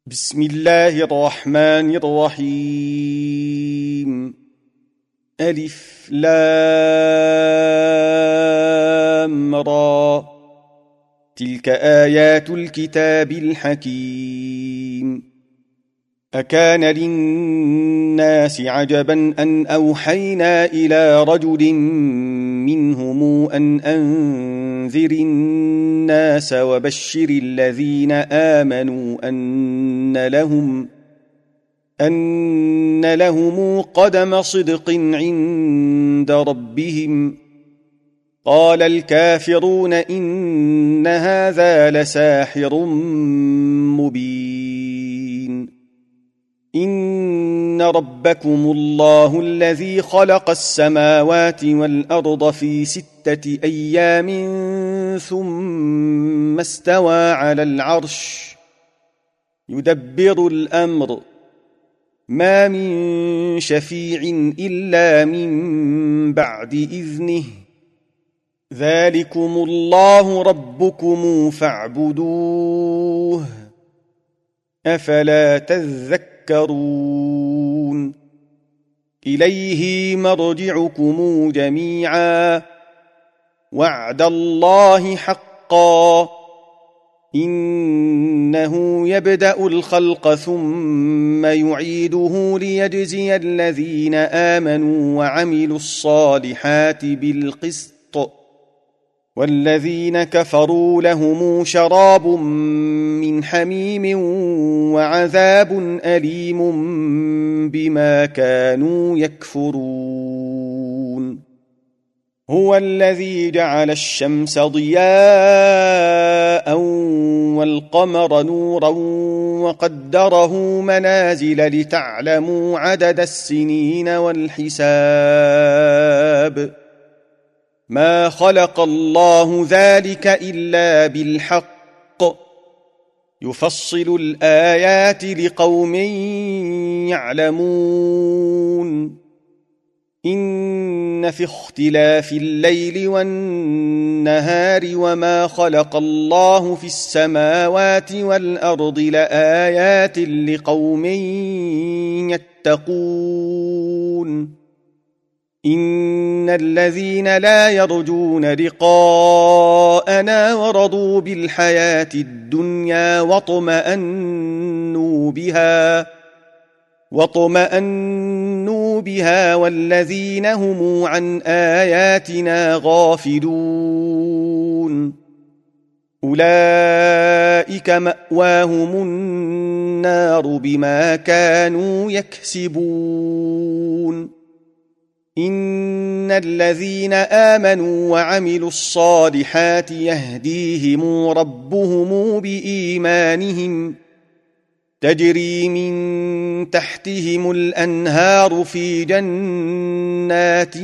بسم الله الرحمن الرحيم. ألف لام را. تلك آيات الكتاب الحكيم. أكان للناس عجبا أن أوحينا إلى رجل منهم أن أنذر الناس وبشر الذين آمنوا أن لهم قدم صدق عند ربهم. قال الكافرون إن هذا لساحر مبين. إن ربكم الله الذي خلق السماوات والأرض في 6 أيام ثم استوى على العرش يدبر الأمر ما من شفيع إلا من بعد إذنه. ذلكم الله ربكم فاعبدوه أفلا تذكرون. إليه مرجعكم جميعا وعد الله حقا. إنه يبدأ الخلق ثم يعيده ليجزي الذين آمنوا وعملوا الصالحات بالقسط والذين كفروا لهم شراب من حميم وعذاب أليم بما كانوا يكفرون. هو الذي جعل الشمس ضياء والقمر نورا وقدره منازل لتعلموا عدد السنين والحساب. ما خلق الله ذلك إلا بالحق يفصل الآيات لقوم يعلمون. إن في اختلاف الليل والنهار وما خلق الله في السماوات والأرض لآيات لقوم يتقون. إن الذين لا يرجون لقاءنا ورضوا بالحياة الدنيا واطمأنوا بها والذين هم عن آياتنا غافلون أولئك مأواهم النار بما كانوا يكسبون. إن الذين آمنوا وعملوا الصالحات يهديهم ربهم بإيمانهم تجري من تحتهم الأنهار في جنات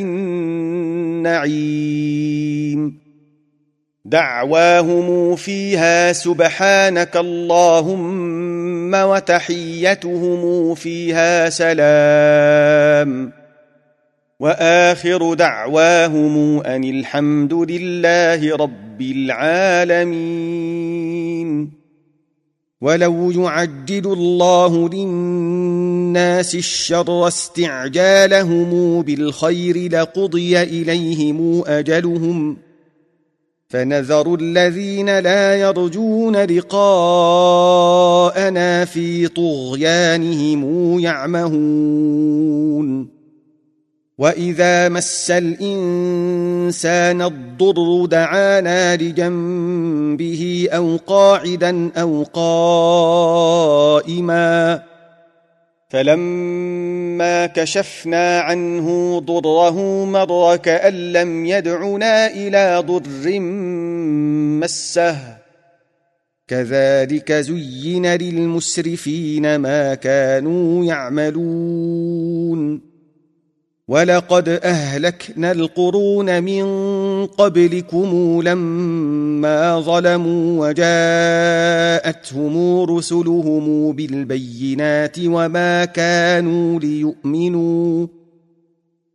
النعيم. دعواهم فيها سبحانك اللهم وتحيتهم فيها سلام وآخر دعواهم أن الحمد لله رب العالمين. ولو يعجل الله للناس الشر استعجالهم بالخير لقضي إليهم أجلهم فنذر الذين لا يرجون لقاءنا في طغيانهم يعمهون. وإذا مس الإنسان الضر دعانا لجنبه أو قاعدا أو قائما فلما كشفنا عنه ضره مر كأن لم يدعنا إلى ضر مسه. كذلك زين للمسرفين ما كانوا يعملون. ولقد أهلكنا القرون من قبلكم لما ظلموا وجاءتهم رسلهم بالبينات وما كانوا ليؤمنوا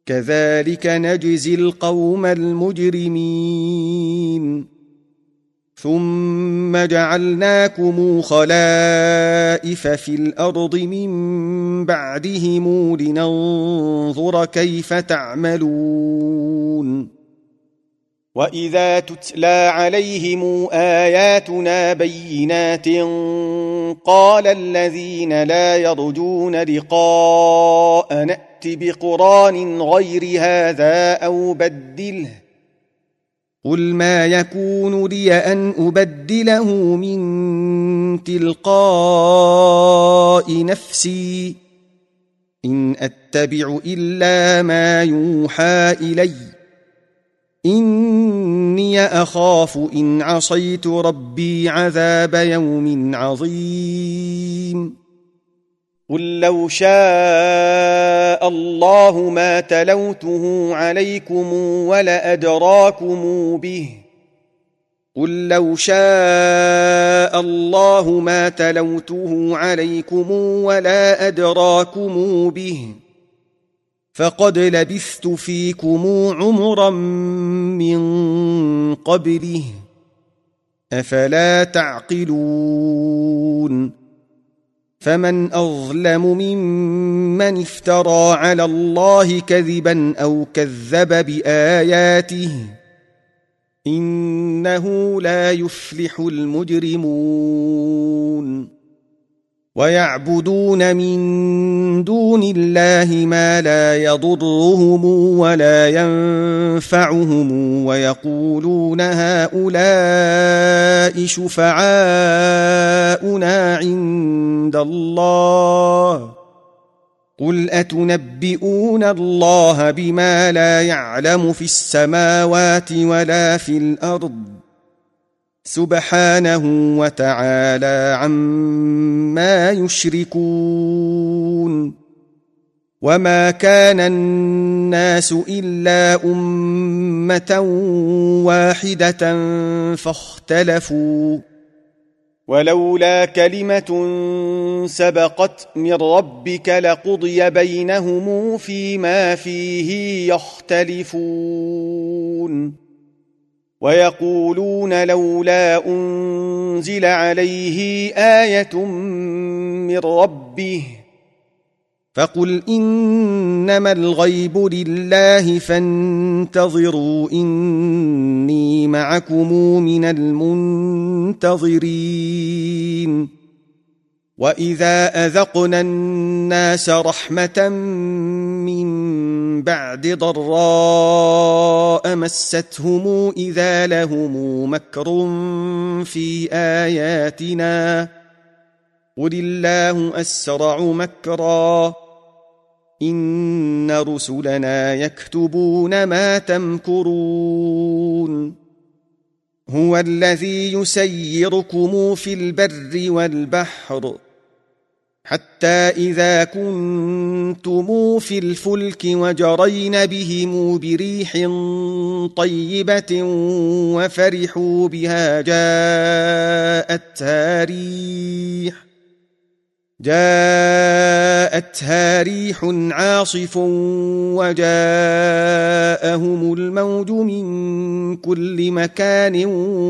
كذلك نجزي القوم المجرمين. ثم جعلناكم خلائف في الأرض من بعدهم لننظر كيف تعملون وإذا تتلى عليهم آياتنا بينات قال الذين لا يرجون لقاء نأت بقرآن غير هذا أو بدله قل ما يكون لي أن أبدله من تلقاء نفسي إن أتبع إلا ما يوحى إلي إني أخاف إن عصيت ربي عذاب يوم عظيم قل لو شاء الله ما تلوته عليكم ولأدراكم به قل لو شاء الله ما تلوته عليكم ولا أدراكم به فقد لبثت فيكم عمرا من قبله أفلا تعقلون فمن أظلم ممن افترى على الله كذبا أو كذب بآياته إنه لا يفلح المجرمون ويعبدون من دون الله ما لا يضرهم ولا ينفعهم ويقولون هؤلاء شفعاؤنا عند الله قل أتنبئون الله بما لا يعلم في السماوات ولا في الأرض سبحانه وتعالى عما يشركون وما كان الناس إلا أمة واحدة فاختلفوا ولولا كلمة سبقت من ربك لقضي بينهم فيما فيه يختلفون ويقولون لولا أنزل عليه آية من ربه فقل إنما الغيب لله فانتظروا إني معكم من المنتظرين وإذا أذقنا الناس رحمة من بعد ضراء مستهم إذا لهم مكر في آياتنا قل الله أسرع مكرا إن رسلنا يكتبون ما تمكرون هو الذي يسيركم في البر والبحر حتى إذا كنتم في الفلك وجرين بهم بريح طيبة وفرحوا بها جاءتها ريح عاصف وجاءهم الموج من كل مكان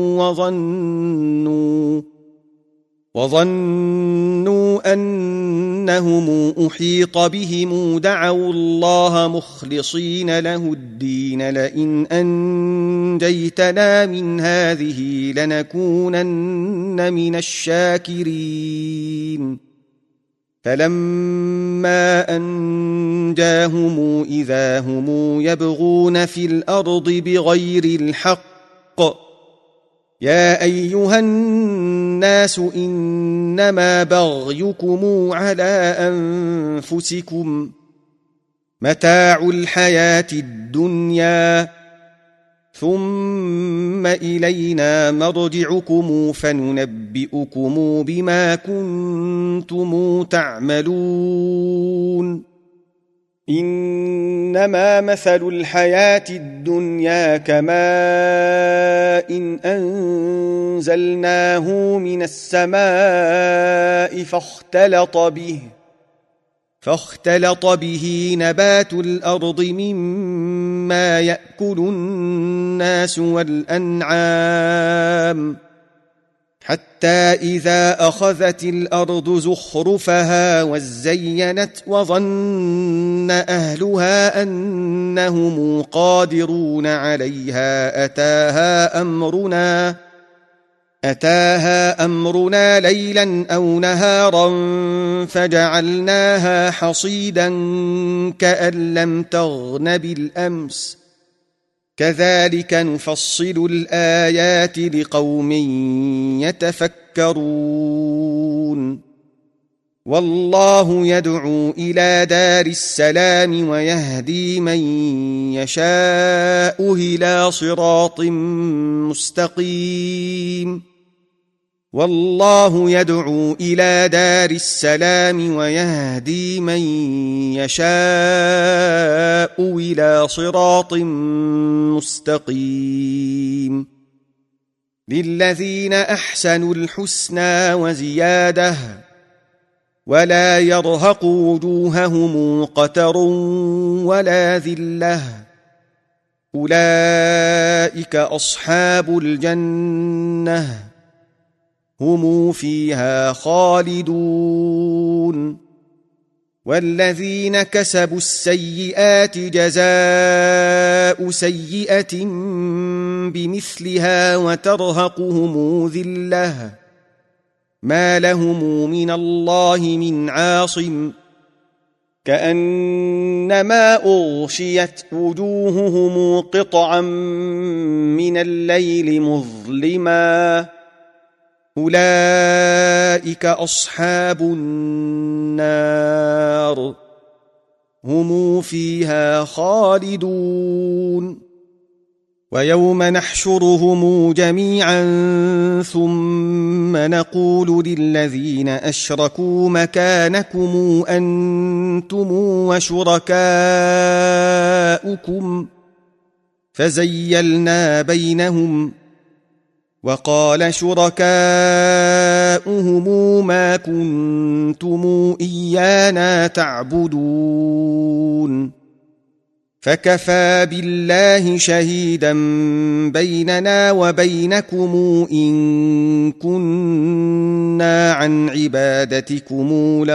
وظنوا أنهم أحيط بهم دعوا الله مخلصين له الدين لئن أنجيتنا من هذه لنكونن من الشاكرين فلما أنجاهم إذا هم يبغون في الأرض بغير الحق يا أيها الناس إنما بغيكم على أنفسكم متاع الحياة الدنيا ثم إلينا مرجعكم فننبئكم بما كنتم تعملون إنما مثل الحياة الدنيا كماء إن أنزلناه من السماء فاختلط به نبات الأرض مما يأكل الناس والأنعام حتى إذا أخذت الأرض زخرفها وزينت وظن أهلها أنهم قادرون عليها أتاها أمرنا ليلا أو نهارا فجعلناها حصيدا كأن لم تغن بالأمس كذلك نفصل الآيات لقوم يتفكرون والله يدعو إلى دار السلام ويهدي من يشاء إلى صراط مستقيم والله يدعو إلى دار السلام ويهدي من يشاء إلى صراط مستقيم للذين أحسنوا الحسنى وزيادة ولا يرهق وجوههم قتر ولا ذلة أولئك أصحاب الجنة هم فيها خالدون والذين كسبوا السيئات جزاء سيئة بمثلها وترهقهم ذلة ما لهم من الله من عاصم كأنما أغشيت وجوههم قطعا من الليل مظلما أولئك أصحاب النار هم فيها خالدون ويوم نحشرهم جميعا ثم نقول للذين أشركوا مكانكم أنتم وشركاؤكم فزيلنا بينهم وقال شركاؤهم ما كنتم إيانا تعبدون فكفى بالله شهيدا بيننا وبينكم إن كنا عن عبادتكم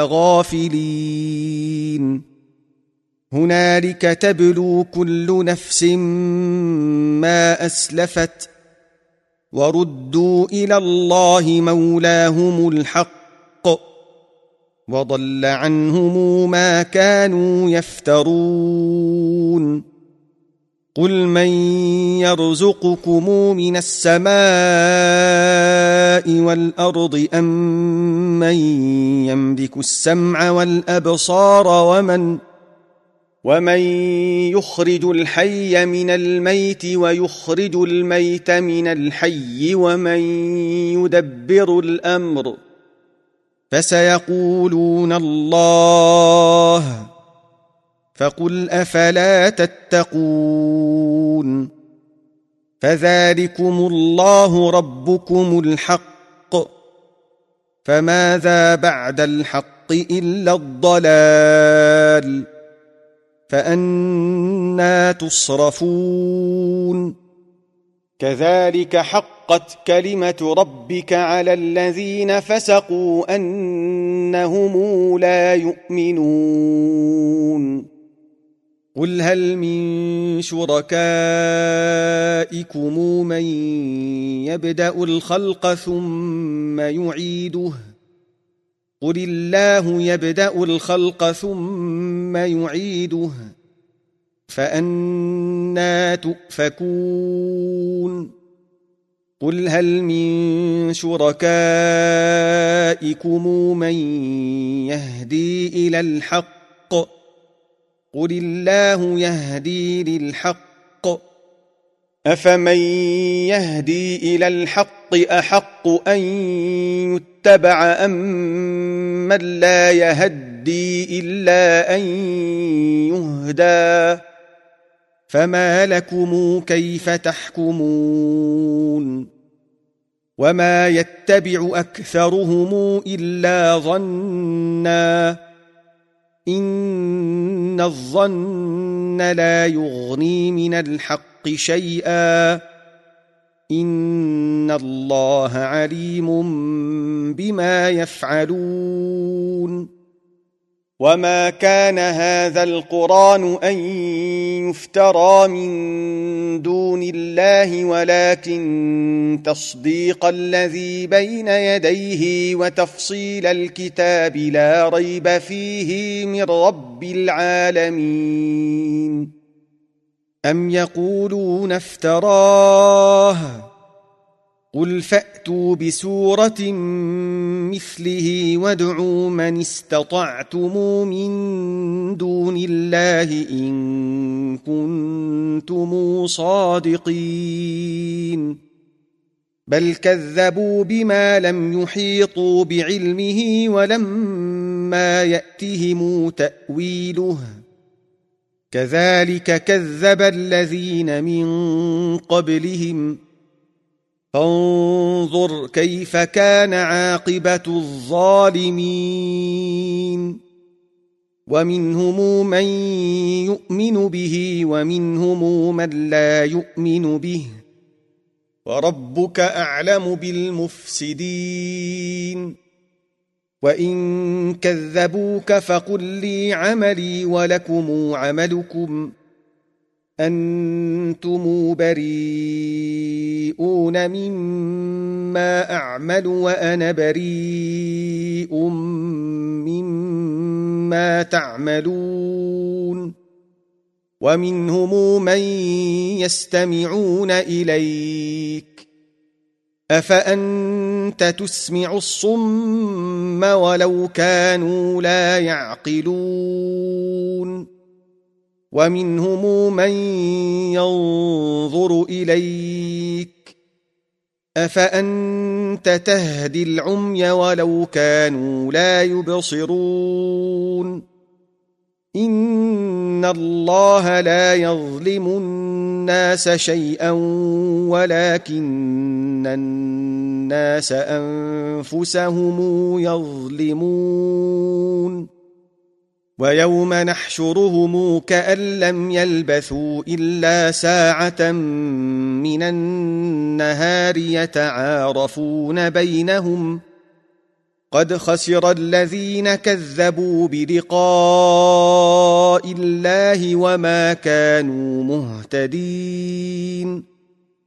لغافلين هنالك تبلو كل نفس ما أسلفت وردوا إلى الله مولاهم الحق وضل عنهم ما كانوا يفترون قل من يرزقكم من السماء والأرض أم من يملك السمع والأبصار ومن يخرج الحي من الميت ويخرج الميت من الحي ومن يدبر الأمر فسيقولون الله فقل أفلا تتقون فذلكم الله ربكم الحق فماذا بعد الحق إلا الضلال فأنى تصرفون كذلك حقت كلمة ربك على الذين فسقوا أنهم لا يؤمنون قل هل من شركائكم من يبدأ الخلق ثم يعيده قل الله يبدأ الخلق ثم يعيده فأنى تؤفكون قل هل من شركائكم من يهدي إلى الحق قل الله يهدي للحق أفمن يهدي إلى الحق أحق أن يتبع أم من لا يهدي إلا أن يهدى فما لكم كيف تحكمون وما يتبع أكثرهم إلا ظنا إن الظن لا يغني من الحق شيئا إن الله عليم بما يفعلون وما كان هذا القرآن أن يفترى من دون الله ولكن تصديق الذي بين يديه وتفصيل الكتاب لا ريب فيه من رب العالمين أم يقولون افتراه قل فأتوا بسورة مثله وادعوا من استطعتم من دون الله إن كنتم صادقين بل كذبوا بما لم يحيطوا بعلمه ولما يأتهم تأويله كذلك كذب الذين من قبلهم فانظر كيف كان عاقبة الظالمين ومنهم من يؤمن به ومنهم من لا يؤمن به وربك أعلم بالمفسدين وإن كذبوك فقل لي عملي ولكم عملكم أنتم بريئون مما أعمل وأنا بريء مما تعملون ومنهم من يستمعون إليك أفأنت تسمع الصم ولو كانوا لا يعقلون ومنهم من ينظر إليك أفأنت تهدي العمي ولو كانوا لا يبصرون إن الله لا يظلم الناس شيئا ولكن الناس أنفسهم يظلمون ويوم نحشرهم كأن لم يلبثوا إلا ساعة من النهار يتعارفون بينهم قد خسر الذين كذبوا بلقاء الله وما كانوا مهتدين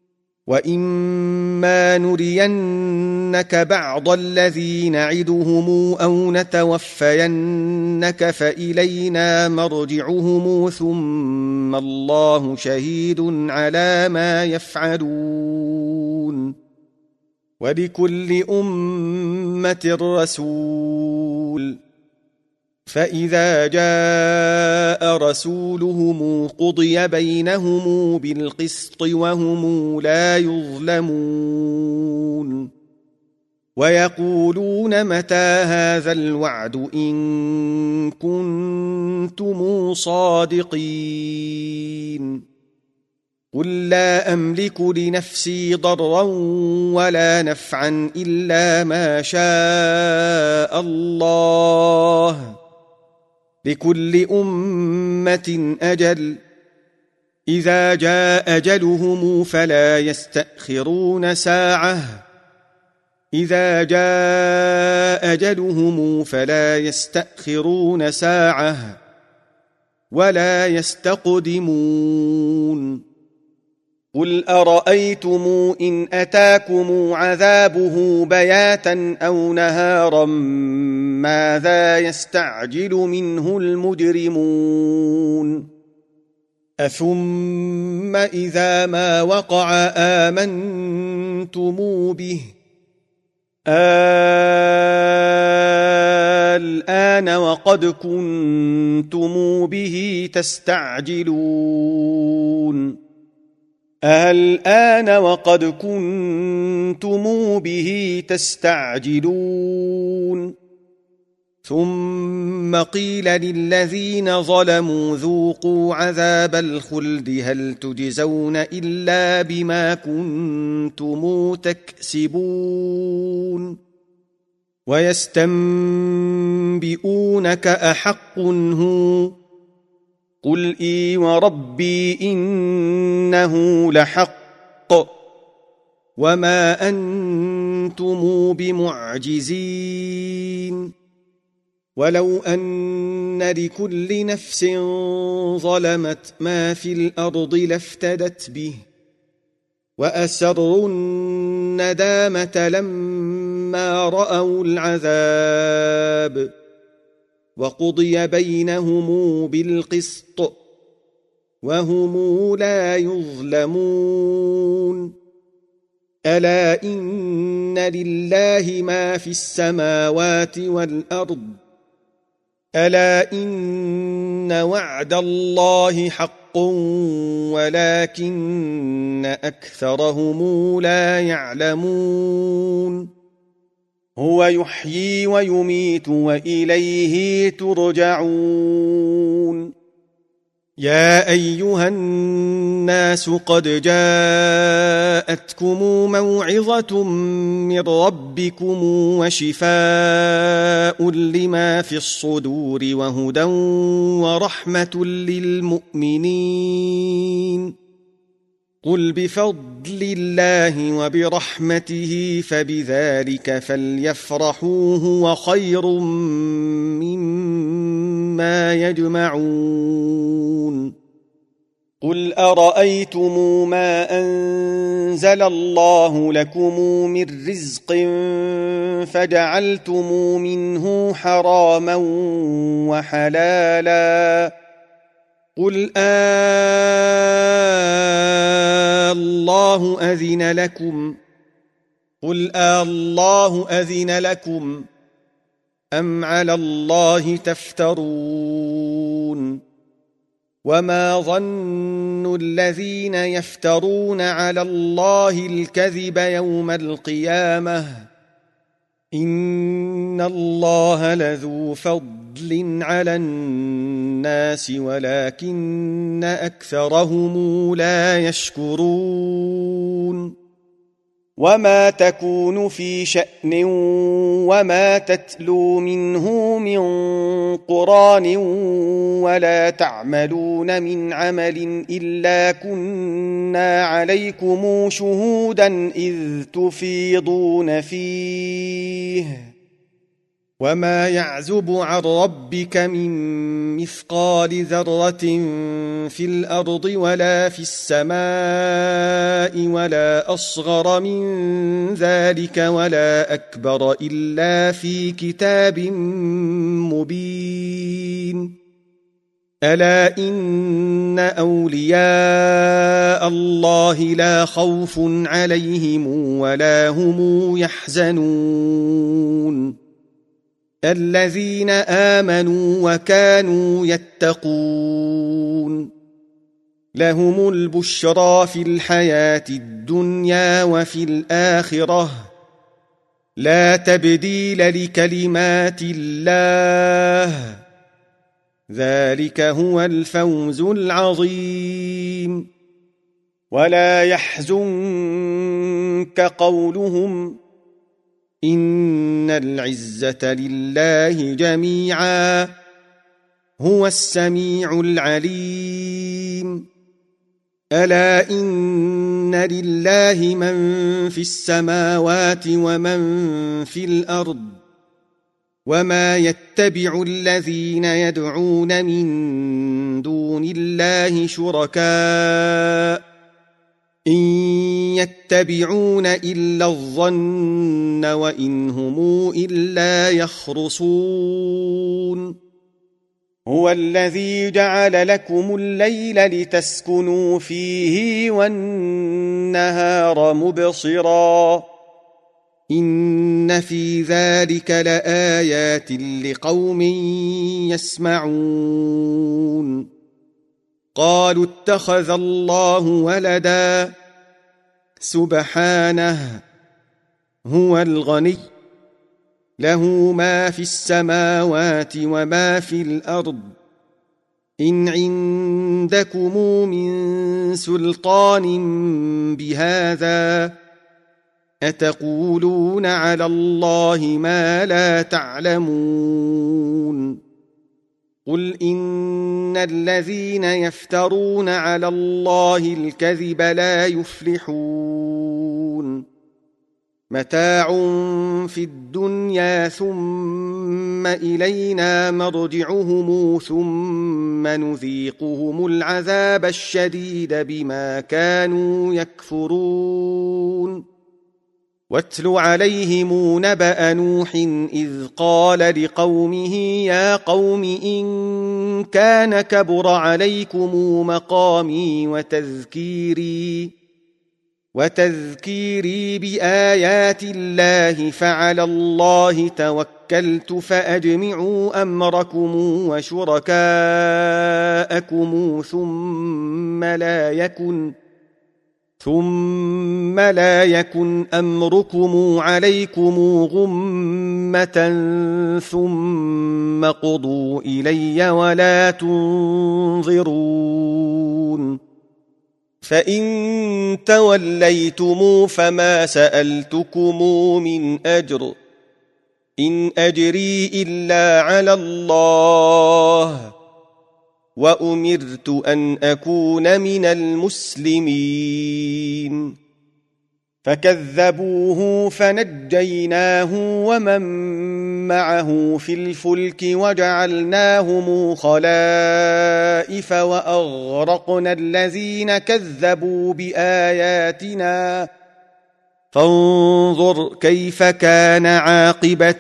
وإما نرينك بعض الذي نعدهم أو نتوفينك فإلينا مرجعهم ثم الله شهيد على ما يفعلون ولكل أمة رسول فإذا جاء رسولهم قضي بينهم بالقسط وهم لا يظلمون ويقولون متى هذا الوعد إن كنتم صادقين قل لا أملك لنفسي ضرا ولا نفعا إلا ما شاء الله لكل أمة أجل إذا جاء أجلهم فلا يستأخرون ساعة إذا جاء أجلهم فلا يستأخرون ساعة ولا يستقدمون قل أرأيتم إن أتاكم عذابه بياتا أو نهارا ماذا يستعجل منه المجرمون أثم إذا ما وقع آمنتم به الآن وقد كنتم به تستعجلون الآن وقد كنتم به تستعجلون ثم قيل للذين ظلموا ذوقوا عذاب الخلد هل تجزون إلا بما كنتم تكسبون ويستنبئونك أحق هو قل إي وربي إنه لحق وما أنتم بمعجزين ولو أن لكل نفس ظلمت ما في الأرض لافتدت به وأسروا الندامة لما رأوا العذاب وقضي بينهم بالقسط وهم لا يظلمون ألا إن لله ما في السماوات والأرض ألا إن وعد الله حق ولكن أكثرهم لا يعلمون هو يحيي ويميت وإليه ترجعون يا أيها الناس قد جاءتكم موعظة من ربكم وشفاء لما في الصدور وهدى ورحمة للمؤمنين قل بفضل الله وبرحمته فبذلك فليفرحوا هو خير مما يجمعون قل أرأيتم ما أنزل الله لكم من رزق فجعلتم منه حراما وحلالا قل الله أذن لكم أم على الله تفترون وما ظن الذين يفترون على الله الكذب يوم القيامة إن الله لذو فضل على الناس ولكن أكثرهم لا يشكرون وما تكون في شأن وما تتلو منه من قرآن ولا تعملون من عمل إلا كنا عليكم شهودا إذ تفيضون فيه وما يعزب عن ربك من مثقال ذرة في الأرض ولا في السماء ولا أصغر من ذلك ولا أكبر إلا في كتاب مبين ألا إن أولياء الله لا خوف عليهم ولا هم يحزنون الذين آمنوا وكانوا يتقون لهم البشرى في الحياة الدنيا وفي الآخرة لا تبديل لكلمات الله ذلك هو الفوز العظيم ولا يحزنك قولهم إن العزة لله جميعا هو السميع العليم ألا إن لله من في السماوات ومن في الأرض وما يتبع الذين يدعون من دون الله شركاء إن يتبعون إلا الظن وإن هم إلا يخرصون هو الذي جعل لكم الليل لتسكنوا فيه والنهار مبصرا إن في ذلك لآيات لقوم يسمعون قالوا اتخذ الله ولدا سبحانه هو الغني له ما في السماوات وما في الأرض إن عندكم من سلطان بهذا أتقولون على الله ما لا تعلمون قل إن الذين يفترون على الله الكذب لا يفلحون متاع في الدنيا ثم إلينا مرجعهم ثم نذيقهم العذاب الشديد بما كانوا يكفرون واتل عليهم نبأ نوح إذ قال لقومه يا قوم إن كان كبر عليكم مقامي وتذكيري بآيات الله فعلى الله توكلت فأجمعوا أمركم وشركاءكم ثم لا يكن أمركم عليكم غمة ثم قضوا إلي ولا تنظرون فإن توليتم فما سألتكم من أجر إن أجري إلا على الله وأمرت أن أكون من المسلمين فكذبوه فنجيناه ومن معه في الفلك وجعلناهم خلائف وأغرقنا الذين كذبوا بآياتنا فانظر كيف كان عاقبة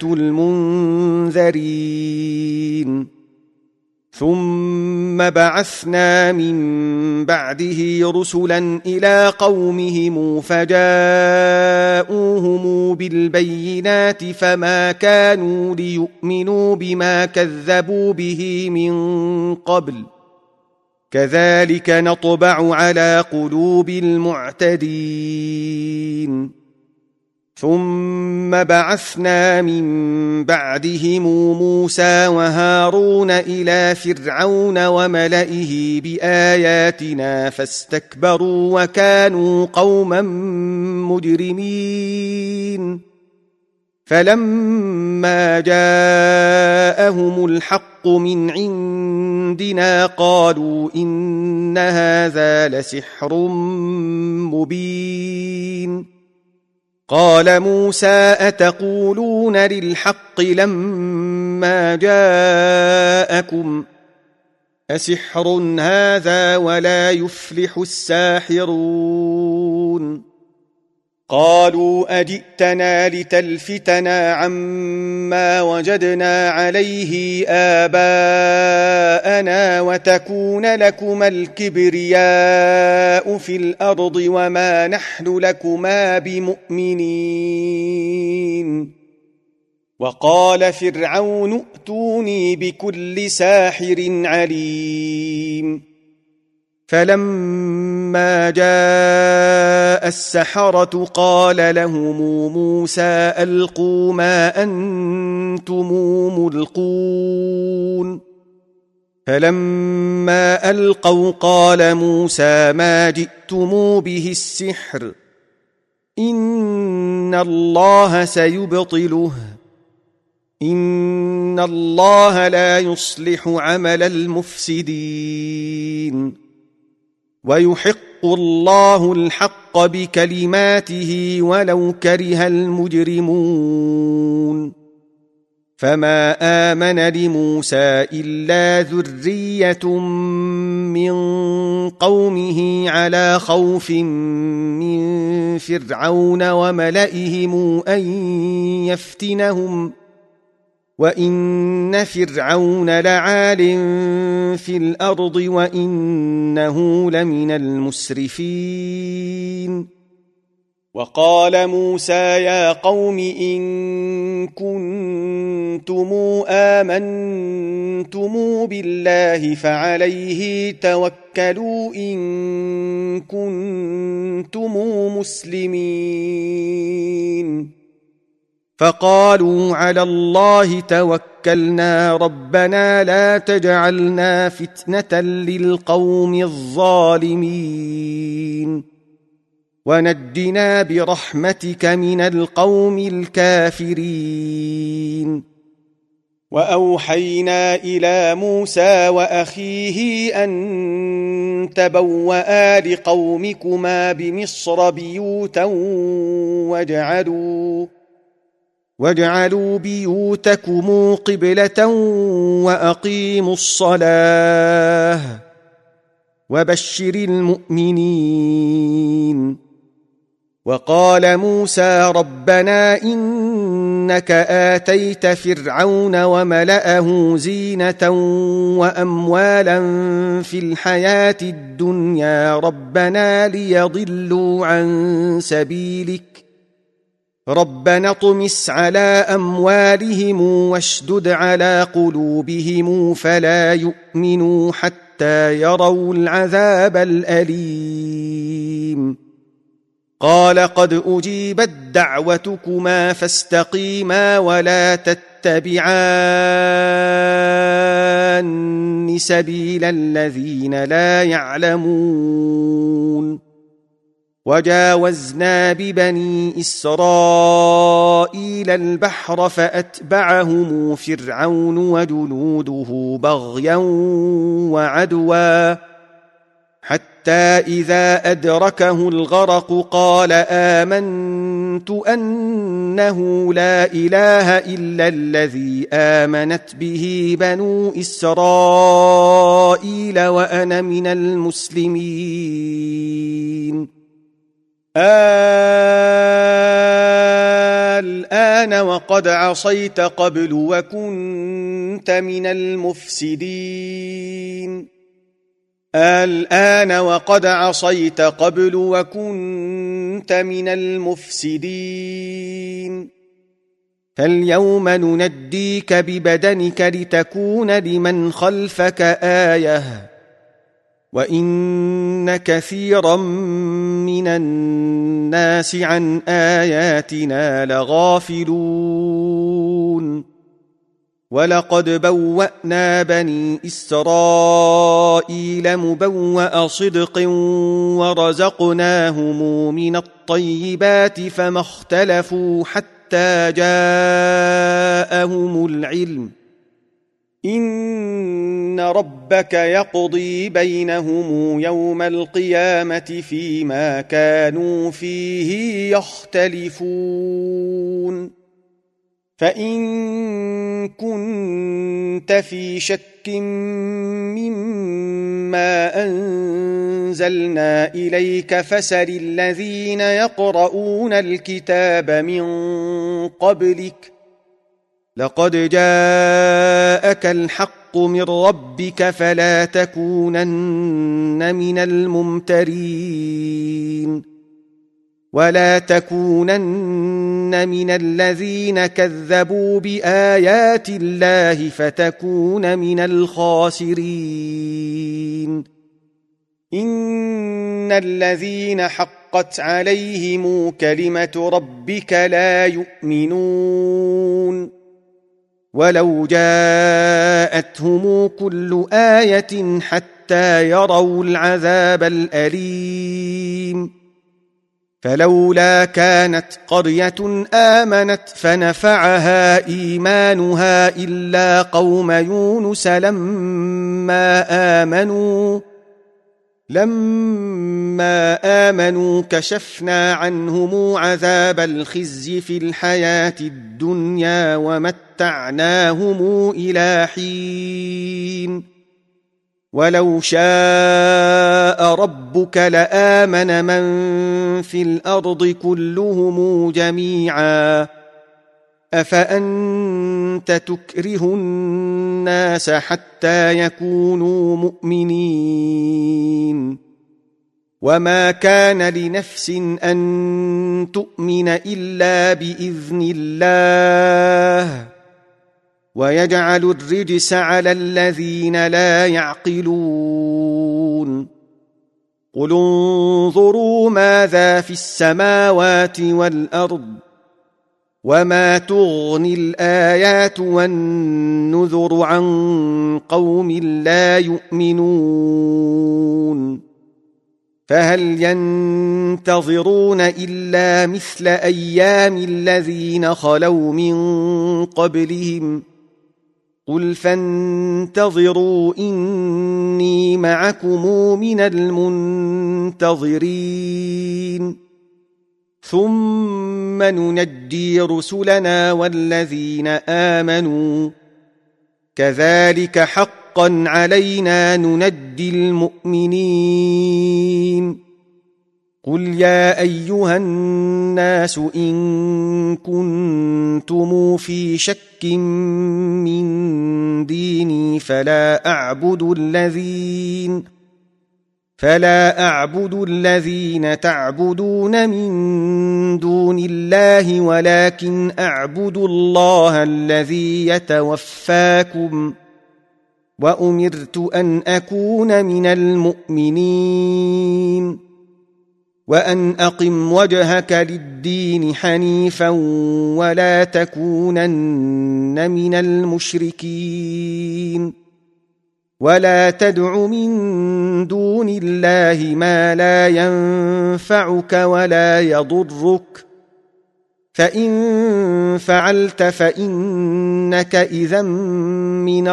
المنذرين ثم بعثنا من بعده رسلا إلى قومهم فجاءوهم بالبينات فما كانوا ليؤمنوا بما كذبوا به من قبل كذلك نطبع على قلوب المعتدين ثم بعثنا من بعدهم موسى وهارون إلى فرعون وملئه بآياتنا فاستكبروا وكانوا قوما مجرمين فلما جاءهم الحق من عندنا قالوا إن هذا لسحر مبين قال موسى أتقولون للحق لما جاءكم أسحر هذا ولا يفلح الساحرون قالوا أجئتنا لتلفتنا عما وجدنا عليه آباءنا وتكون لكما الكبرياء في الأرض وما نحن لكما بمؤمنين وقال فرعون ائتوني بكل ساحر عليم فلما جاء السحرة قال لهم موسى ألقوا ما أنتم ملقون فلما ألقوا قال موسى ما جئتم به السحر إن الله سيبطله إن الله لا يصلح عمل المفسدين ويحق الله الحق بكلماته ولو كره المجرمون فما آمن لموسى إلا ذرية من قومه على خوف من فرعون وملئهم أن يفتنهم وإن فرعون لعال في الأرض وإنه لمن المسرفين وقال موسى يا قوم إن كنتم آمنتم بالله فعليه توكلوا إن كنتم مسلمين فقالوا على الله توكلنا ربنا لا تجعلنا فتنة للقوم الظالمين ونجنا برحمتك من القوم الكافرين وأوحينا إلى موسى وأخيه أن تبوأ لقومكما بمصر بيوتا واجعلوا بيوتكم قبلة وأقيموا الصلاة وبشر المؤمنين. وقال موسى ربنا إنك آتيت فرعون وملأه زينة وأموالا في الحياة الدنيا ربنا ليضلوا عن سبيلك ربنا اطمس على أموالهم واشدد على قلوبهم فلا يؤمنوا حتى يروا العذاب الأليم. قال قد أجيبت دعوتكما فاستقيما ولا تتبعان سبيل الذين لا يعلمون. وجاوزنا ببني إسرائيل البحر فأتبعهم فرعون وجنوده بغيا وعدوا حتى إذا أدركه الغرق قال آمنت أنه لا إله إلا الذي آمنت به بنو إسرائيل وأنا من المسلمين. الآن وقد عصيت قبل وكنت من المفسدين. الآن وقد عصيت قبل وكنت من المفسدين. فاليوم ننجيك ببدنك لتكون لمن خلفك آية وإن كثيرا من الناس عن آياتنا لغافلون. ولقد بوأنا بني إسرائيل مبوأ صدق ورزقناهم من الطيبات فما اختلفوا حتى جاءهم العلم إن ربك يقضي بينهم يوم القيامة فيما كانوا فيه يختلفون. فإن كنت في شك مما أنزلنا إليك فسل الذين يقرؤون الكتاب من قبلك لقد جاءك الحق من ربك فلا تكونن من الممترين ولا تكونن من الذين كذبوا بآيات الله فتكون من الخاسرين. إن الذين حقت عليهم كلمة ربك لا يؤمنون ولو جاءتهم كل آية حتى يروا العذاب الأليم. فلولا كانت قرية آمنت فنفعها إيمانها إلا قوم يونس لما آمنوا كشفنا عنهم عذاب الخزي في الحياة الدنيا ومتعناهم إلى حين. ولو شاء ربك لآمن من في الأرض كلهم جميعا أفأنت تكره الناس حتى يكونوا مؤمنين. وما كان لنفس أن تؤمن إلا بإذن الله ويجعل الرجس على الذين لا يعقلون. قل انظروا ماذا في السماوات والأرض وما تغني الآيات والنذر عن قوم لا يؤمنون. فهل ينتظرون إلا مثل أيام الذين خلوا من قبلهم قل فانتظروا إني معكم من المنتظرين ثم ننجي رسلنا والذين آمنوا كذلك حقا علينا ننجي المؤمنين قل يا أيها الناس إن كنتم في شك من ديني فلا أعبد الذين تعبدون من دون الله ولكن أعبد الله الذي يتوفاكم وأمرت أن أكون من المؤمنين وأن أقم وجهك للدين حنيفا ولا تكونن من المشركين ولا تدع من دون الله ما لا ينفعك ولا يضرك فإن فعلت فإنك إذا من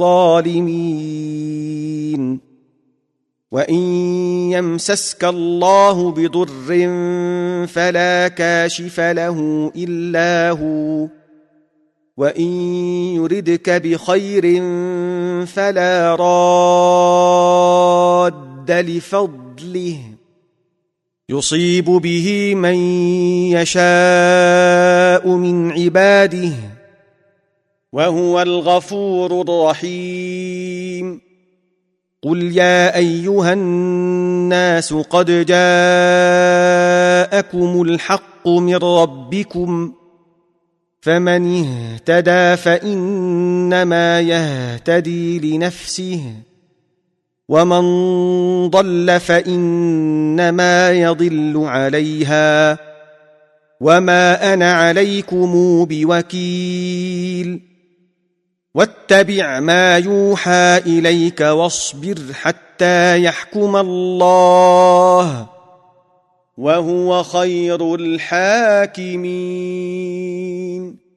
الظالمين وإن يمسسك الله بضر فلا كاشف له إلا هو وإن يردك بخير فلا راد لفضله يصيب به من يشاء من عباده وهو الغفور الرحيم قل يا أيها الناس قد جاءكم الحق من ربكم فمن اهتدى فإنما يهتدي لنفسه ومن ضل فإنما يضل عليها وما أنا عليكم بوكيل واتبع ما يوحى إليك واصبر حتى يحكم الله وهو خير الحاكمين